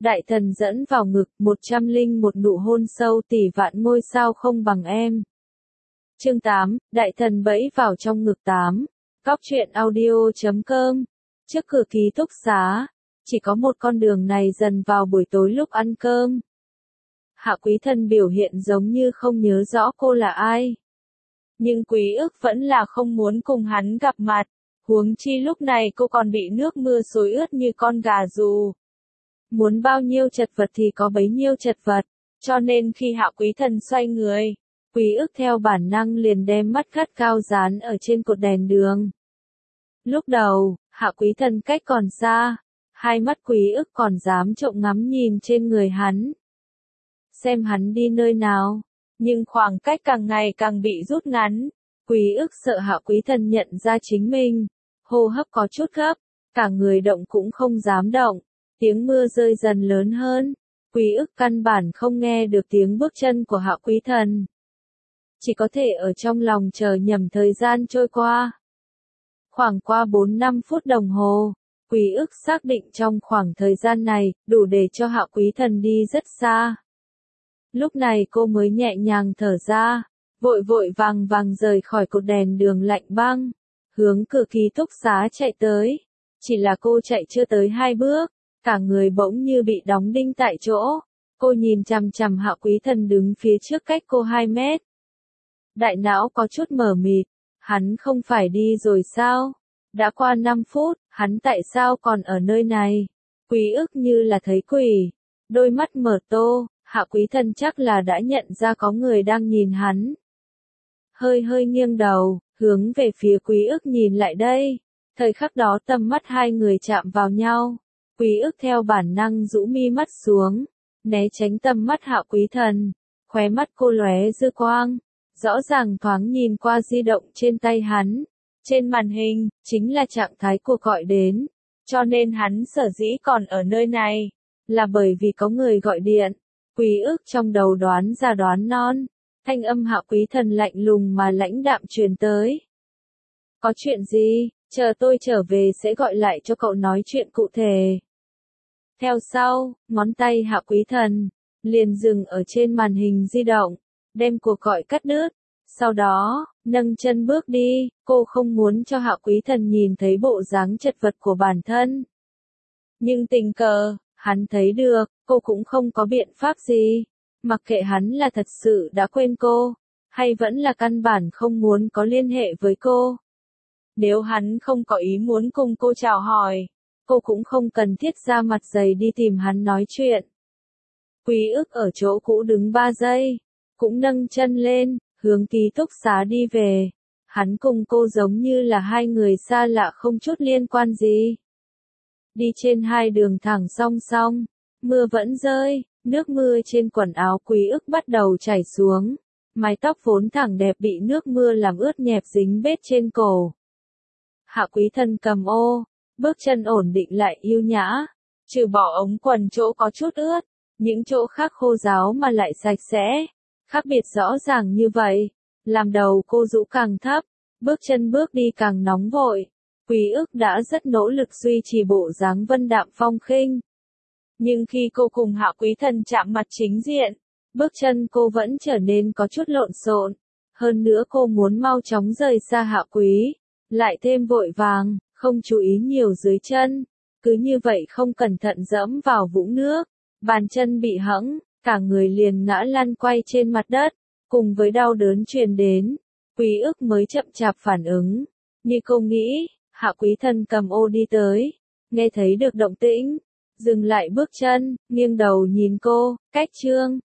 Đại thần dẫn vào ngực, 101 nụ hôn sâu tỷ vạn ngôi sao không bằng em. Chương 8, đại thần bẫy vào trong ngực 8. Góc truyện audio.com. Trước cửa ký túc xá, chỉ có một con đường này dần vào buổi tối lúc ăn cơm. Hạ Quý Thần biểu hiện giống như không nhớ rõ cô là ai. Nhưng Quý Ức vẫn là không muốn cùng hắn gặp mặt, huống chi lúc này cô còn bị nước mưa xối ướt như con gà rù. Muốn bao nhiêu chật vật thì có bấy nhiêu chật vật, cho nên khi Hạ Quý Thần xoay người, Quý Ức theo bản năng liền đem mắt gắt cao dán ở trên cột đèn đường. Lúc đầu, Hạ Quý Thần cách còn xa, hai mắt Quý Ức còn dám trộm ngắm nhìn trên người hắn. Xem hắn đi nơi nào, nhưng khoảng cách càng ngày càng bị rút ngắn. Quý Ức sợ Hạ Quý Thần nhận ra chính mình, hô hấp có chút gấp, cả người động cũng không dám động. Tiếng mưa rơi dần lớn hơn, Quý Ức căn bản không nghe được tiếng bước chân của Hạ Quý Thần. Chỉ có thể ở trong lòng chờ nhầm thời gian trôi qua. Khoảng qua 4-5 phút đồng hồ, Quý Ức xác định trong khoảng thời gian này, đủ để cho Hạ Quý Thần đi rất xa. Lúc này cô mới nhẹ nhàng thở ra, vội vội vàng vàng rời khỏi cột đèn đường lạnh băng, hướng cửa ký túc xá chạy tới. Chỉ là cô chạy chưa tới 2 bước, cả người bỗng như bị đóng đinh tại chỗ. Cô nhìn chằm chằm Hạ Quý Thần đứng phía trước cách cô 2 mét. Đại não có chút mờ mịt, hắn không phải đi rồi sao? Đã qua 5 phút, hắn tại sao còn ở nơi này? Quý Ức như là thấy quỷ, đôi mắt mở to, Hạ Quý Thần chắc là đã nhận ra có người đang nhìn hắn. Hơi hơi nghiêng đầu, hướng về phía Quý Ức nhìn lại đây. Thời khắc đó tầm mắt hai người chạm vào nhau. Quý Ức theo bản năng rũ mi mắt xuống, né tránh tầm mắt Hạ Quý Thần. Khóe mắt cô lóe dư quang, rõ ràng thoáng nhìn qua di động trên tay hắn. Trên màn hình, chính là trạng thái cuộc gọi đến. Cho nên hắn sở dĩ còn ở nơi này, là bởi vì có người gọi điện. Quý Ức trong đầu đoán ra đoán non. Thanh âm Hạ Quý Thần lạnh lùng mà lãnh đạm truyền tới. Có chuyện gì, chờ tôi trở về sẽ gọi lại cho cậu nói chuyện cụ thể. Theo sau, ngón tay Hạ Quý Thần liền dừng ở trên màn hình di động, đem cuộc gọi cắt đứt. Sau đó, nâng chân bước đi, cô không muốn cho Hạ Quý Thần nhìn thấy bộ dáng chật vật của bản thân. Nhưng tình cờ, hắn thấy được, cô cũng không có biện pháp gì. Mặc kệ hắn là thật sự đã quên cô, hay vẫn là căn bản không muốn có liên hệ với cô. Nếu hắn không có ý muốn cùng cô chào hỏi, cô cũng không cần thiết ra mặt dày đi tìm hắn nói chuyện. Quý Ức ở chỗ cũ đứng 3 giây, cũng nâng chân lên, hướng ký túc xá đi về. Hắn cùng cô giống như là hai người xa lạ không chút liên quan gì. Đi trên hai đường thẳng song song, mưa vẫn rơi, nước mưa trên quần áo Quý Ức bắt đầu chảy xuống. Mái tóc vốn thẳng đẹp bị nước mưa làm ướt nhẹp dính bết trên cổ. Hạ Quý Thần cầm ô, bước chân ổn định lại yêu nhã, trừ bỏ ống quần chỗ có chút ướt, những chỗ khác khô ráo mà lại sạch sẽ. Khác biệt rõ ràng như vậy, làm đầu cô rũ càng thấp, bước chân bước đi càng nóng vội. Quý Ức đã rất nỗ lực duy trì bộ dáng vân đạm phong khinh. Nhưng khi cô cùng Hạ Quý Thần chạm mặt chính diện, bước chân cô vẫn trở nên có chút lộn xộn. Hơn nữa cô muốn mau chóng rời xa Hạ Quý, lại thêm vội vàng, không chú ý nhiều dưới chân. Cứ như vậy không cẩn thận dẫm vào vũng nước, bàn chân bị hẫng, cả người liền ngã lăn quay trên mặt đất, cùng với đau đớn truyền đến. Quý Ức mới chậm chạp phản ứng. Như cô nghĩ, Hạ Quý Thần cầm ô đi tới, nghe thấy được động tĩnh, dừng lại bước chân, nghiêng đầu nhìn cô, cách chương.